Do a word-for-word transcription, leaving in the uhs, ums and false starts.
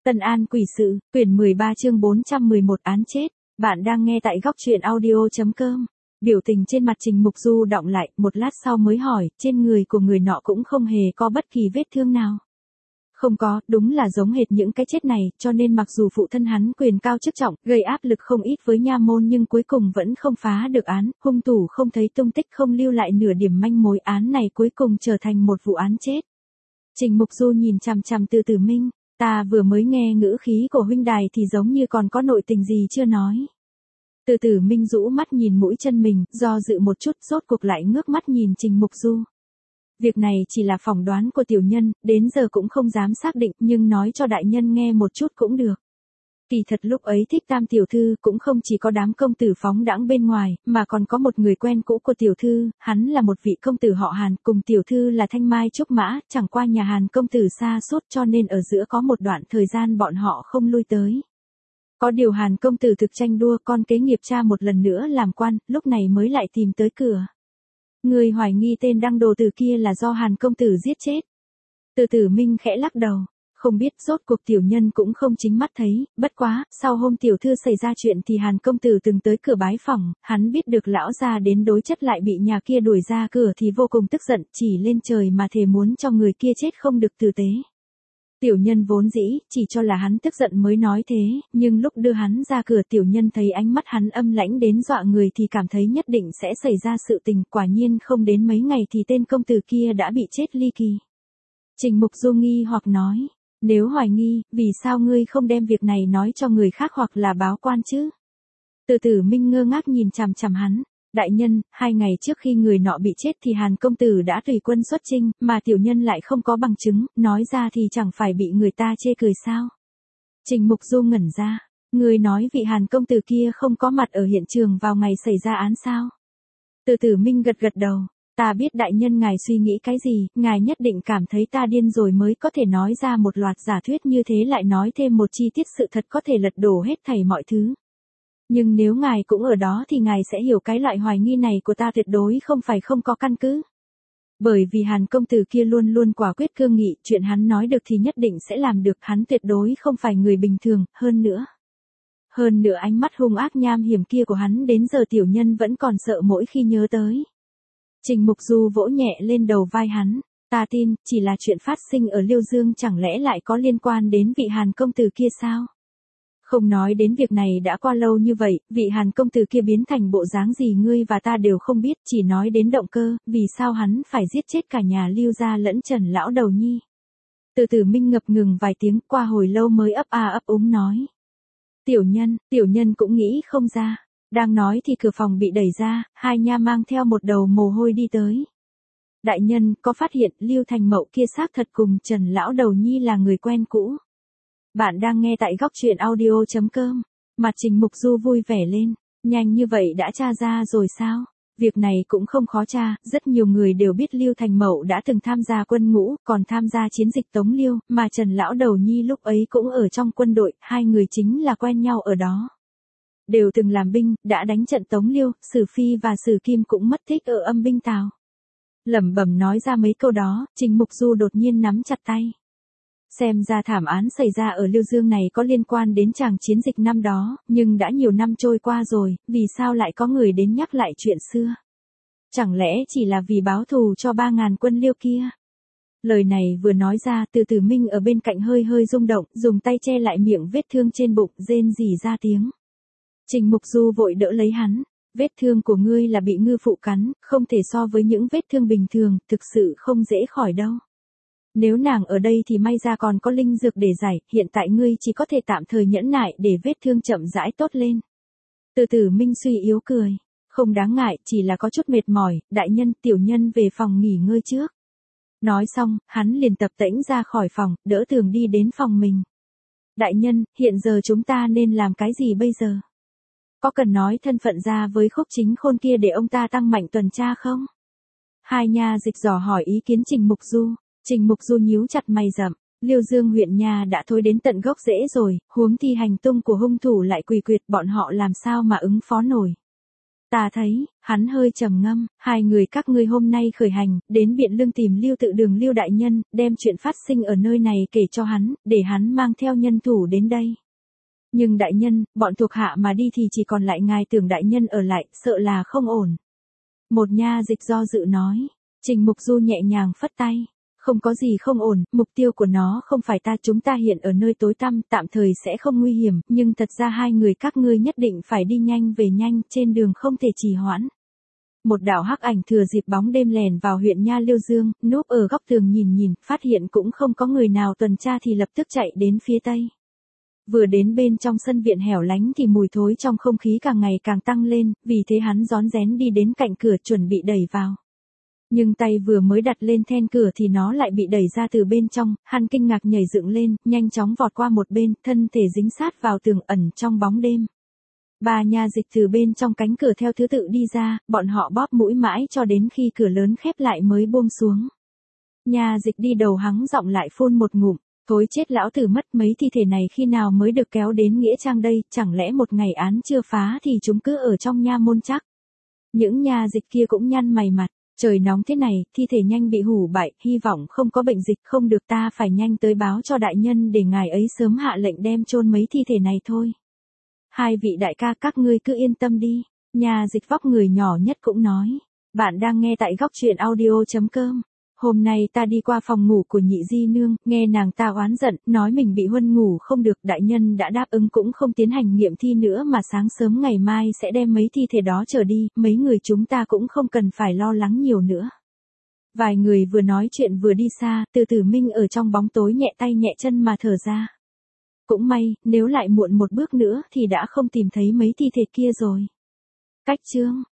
Tân An quỷ sự, quyển mười ba chương bốn trăm mười một án chết. Bạn đang nghe tại góc truyện audio chấm com. Biểu tình trên mặt Trình Mục Du đọng lại, một lát sau mới hỏi, trên người của người nọ cũng không hề có bất kỳ vết thương nào. Không có, đúng là giống hệt những cái chết này, cho nên mặc dù phụ thân hắn quyền cao chức trọng, gây áp lực không ít với nha môn nhưng cuối cùng vẫn không phá được án, hung thủ không thấy tung tích, không lưu lại nửa điểm manh mối, án này cuối cùng trở thành một vụ án chết. Trình Mục Du nhìn chằm chằm Từ Tử Minh, ta vừa mới nghe ngữ khí của huynh đài thì giống như còn có nội tình gì chưa nói. Từ Tử Minh rũ mắt nhìn mũi chân mình, do dự một chút, rốt cuộc lại ngước mắt nhìn Trình Mục Du. Việc này chỉ là phỏng đoán của tiểu nhân, đến giờ cũng không dám xác định, nhưng nói cho đại nhân nghe một chút cũng được. Kỳ thật lúc ấy Thích Tam tiểu thư cũng không chỉ có đám công tử phóng đãng bên ngoài, mà còn có một người quen cũ của tiểu thư, hắn là một vị công tử họ Hàn, cùng tiểu thư là Thanh Mai Trúc Mã, chẳng qua nhà Hàn công tử xa suốt cho nên ở giữa có một đoạn thời gian bọn họ không lui tới. Có điều Hàn công tử thực tranh đua con kế nghiệp cha một lần nữa làm quan, lúc này mới lại tìm tới cửa. Người hoài nghi tên đăng đồ tử kia là do Hàn công tử giết chết. Từ Tử Minh khẽ lắc đầu, không biết, rốt cuộc tiểu nhân cũng không chính mắt thấy, bất quá, sau hôm tiểu thư xảy ra chuyện thì Hàn công tử từng tới cửa bái phỏng, hắn biết được lão gia đến đối chất lại bị nhà kia đuổi ra cửa thì vô cùng tức giận, chỉ lên trời mà thề muốn cho người kia chết không được tử tế. Tiểu nhân vốn dĩ, chỉ cho là hắn tức giận mới nói thế, nhưng lúc đưa hắn ra cửa tiểu nhân thấy ánh mắt hắn âm lãnh đến dọa người thì cảm thấy nhất định sẽ xảy ra sự tình, quả nhiên không đến mấy ngày thì tên công tử kia đã bị chết ly kỳ. Trình Mục Du nghi hoặc nói, nếu hoài nghi, vì sao ngươi không đem việc này nói cho người khác hoặc là báo quan chứ? Từ Tử Minh ngơ ngác nhìn chằm chằm hắn. Đại nhân, hai ngày trước khi người nọ bị chết thì Hàn công tử đã tùy quân xuất chinh, mà tiểu nhân lại không có bằng chứng, nói ra thì chẳng phải bị người ta chê cười sao? Trình Mục Du ngẩn ra, người nói vị Hàn công tử kia không có mặt ở hiện trường vào ngày xảy ra án sao? Từ Tử Minh gật gật đầu, ta biết đại nhân ngài suy nghĩ cái gì, ngài nhất định cảm thấy ta điên rồi mới có thể nói ra một loạt giả thuyết như thế, lại nói thêm một chi tiết sự thật có thể lật đổ hết thảy mọi thứ. Nhưng nếu ngài cũng ở đó thì ngài sẽ hiểu cái loại hoài nghi này của ta tuyệt đối không phải không có căn cứ. Bởi vì Hàn công tử kia luôn luôn quả quyết cương nghị, chuyện hắn nói được thì nhất định sẽ làm được, hắn tuyệt đối không phải người bình thường, hơn nữa. Hơn nữa ánh mắt hung ác nham hiểm kia của hắn đến giờ tiểu nhân vẫn còn sợ mỗi khi nhớ tới. Trình Mục Du vỗ nhẹ lên đầu vai hắn, ta tin, chỉ là chuyện phát sinh ở Liêu Dương chẳng lẽ lại có liên quan đến vị Hàn công tử kia sao? Không nói đến việc này đã qua lâu như vậy, vị Hàn công tử kia biến thành bộ dáng gì ngươi và ta đều không biết, chỉ nói đến động cơ, vì sao hắn phải giết chết cả nhà Lưu gia lẫn Trần lão đầu nhi. Từ Tử Minh ngập ngừng vài tiếng, qua hồi lâu mới ấp a ấp úng nói. Tiểu nhân, tiểu nhân cũng nghĩ không ra. Đang nói thì cửa phòng bị đẩy ra, hai nha mang theo một đầu mồ hôi đi tới. Đại nhân, có phát hiện Lưu Thành Mậu kia xác thật cùng Trần lão đầu nhi là người quen cũ. Bạn đang nghe tại góc truyện audio chấm com. Mặt Trình Mục Du vui vẻ lên, nhanh như vậy đã tra ra rồi sao? Việc này cũng không khó tra, rất nhiều người đều biết Lưu Thành Mậu đã từng tham gia quân ngũ, còn tham gia chiến dịch Tống Liêu, mà Trần lão đầu nhi lúc ấy cũng ở trong quân đội, hai người chính là quen nhau ở đó. Đều từng làm binh, đã đánh trận Tống Liêu, Sử Phi và Sử Kim cũng mất tích ở âm binh Tào. Lẩm bẩm nói ra mấy câu đó, Trình Mục Du đột nhiên nắm chặt tay. Xem ra thảm án xảy ra ở Liêu Dương này có liên quan đến tràng chiến dịch năm đó, nhưng đã nhiều năm trôi qua rồi, vì sao lại có người đến nhắc lại chuyện xưa? Chẳng lẽ chỉ là vì báo thù cho ba ngàn quân Liêu kia? Lời này vừa nói ra, Từ Tử Minh ở bên cạnh hơi hơi rung động, dùng tay che lại miệng vết thương trên bụng, rên rỉ ra tiếng. Trình Mục Du vội đỡ lấy hắn, vết thương của ngươi là bị ngư phụ cắn, không thể so với những vết thương bình thường, thực sự không dễ khỏi đâu. Nếu nàng ở đây thì may ra còn có linh dược để giải, hiện tại ngươi chỉ có thể tạm thời nhẫn nại để vết thương chậm rãi tốt lên. Từ Tử Minh suy yếu cười, không đáng ngại, chỉ là có chút mệt mỏi, đại nhân, tiểu nhân về phòng nghỉ ngơi trước. Nói xong, hắn liền tập tễnh ra khỏi phòng, đỡ Tường đi đến phòng mình. Đại nhân, hiện giờ chúng ta nên làm cái gì bây giờ? Có cần nói thân phận ra với Khúc Chính Khôn kia để ông ta tăng mạnh tuần tra không? Hai nha dịch dò hỏi ý kiến Trình Mục Du. Trình Mục Du nhíu chặt mày rậm, Liêu Dương huyện nhà đã thối đến tận gốc rễ rồi, huống thi hành tung của hung thủ lại quỳ quyệt, bọn họ làm sao mà ứng phó nổi. Ta thấy, hắn hơi trầm ngâm, hai người các ngươi hôm nay khởi hành, đến Biện Lương tìm Lưu Tự Đường Lưu đại nhân, đem chuyện phát sinh ở nơi này kể cho hắn, để hắn mang theo nhân thủ đến đây. Nhưng đại nhân, bọn thuộc hạ mà đi thì chỉ còn lại ngài Tưởng đại nhân ở lại, sợ là không ổn. Một nha dịch do dự nói, Trình Mục Du nhẹ nhàng phất tay. Không có gì không ổn, mục tiêu của nó không phải ta, chúng ta hiện ở nơi tối tăm, tạm thời sẽ không nguy hiểm, nhưng thật ra hai người các ngươi nhất định phải đi nhanh về nhanh, trên đường không thể trì hoãn. Một đạo hắc ảnh thừa dịp bóng đêm lèn vào huyện Nha Liêu Dương, núp ở góc tường nhìn nhìn, phát hiện cũng không có người nào tuần tra thì lập tức chạy đến phía tây. Vừa đến bên trong sân viện hẻo lánh thì mùi thối trong không khí càng ngày càng tăng lên, vì thế hắn rón rén đi đến cạnh cửa chuẩn bị đẩy vào. Nhưng tay vừa mới đặt lên then cửa thì nó lại bị đẩy ra từ bên trong, hắn kinh ngạc nhảy dựng lên, nhanh chóng vọt qua một bên, thân thể dính sát vào tường ẩn trong bóng đêm. Ba nha dịch từ bên trong cánh cửa theo thứ tự đi ra, bọn họ bóp mũi mãi cho đến khi cửa lớn khép lại mới buông xuống. Nha dịch đi đầu hắng giọng lại phun một ngụm, thối chết lão tử mất, mấy thi thể này khi nào mới được kéo đến nghĩa trang đây, chẳng lẽ một ngày án chưa phá thì chúng cứ ở trong nha môn chắc. Những nha dịch kia cũng nhăn mày mặt. Trời nóng thế này, thi thể nhanh bị hủ bại, hy vọng không có bệnh dịch, không được, ta phải nhanh tới báo cho đại nhân để ngài ấy sớm hạ lệnh đem chôn mấy thi thể này thôi. Hai vị đại ca các ngươi cứ yên tâm đi, nhà dịch vóc người nhỏ nhất cũng nói. Bạn đang nghe tại góc truyện audio chấm com. Hôm nay ta đi qua phòng ngủ của nhị di nương, nghe nàng ta oán giận, nói mình bị huân ngủ không được, đại nhân đã đáp ứng cũng không tiến hành nghiệm thi nữa mà sáng sớm ngày mai sẽ đem mấy thi thể đó trở đi, mấy người chúng ta cũng không cần phải lo lắng nhiều nữa. Vài người vừa nói chuyện vừa đi xa, Từ Tử Minh ở trong bóng tối nhẹ tay nhẹ chân mà thở ra. Cũng may, nếu lại muộn một bước nữa thì đã không tìm thấy mấy thi thể kia rồi. Cách chương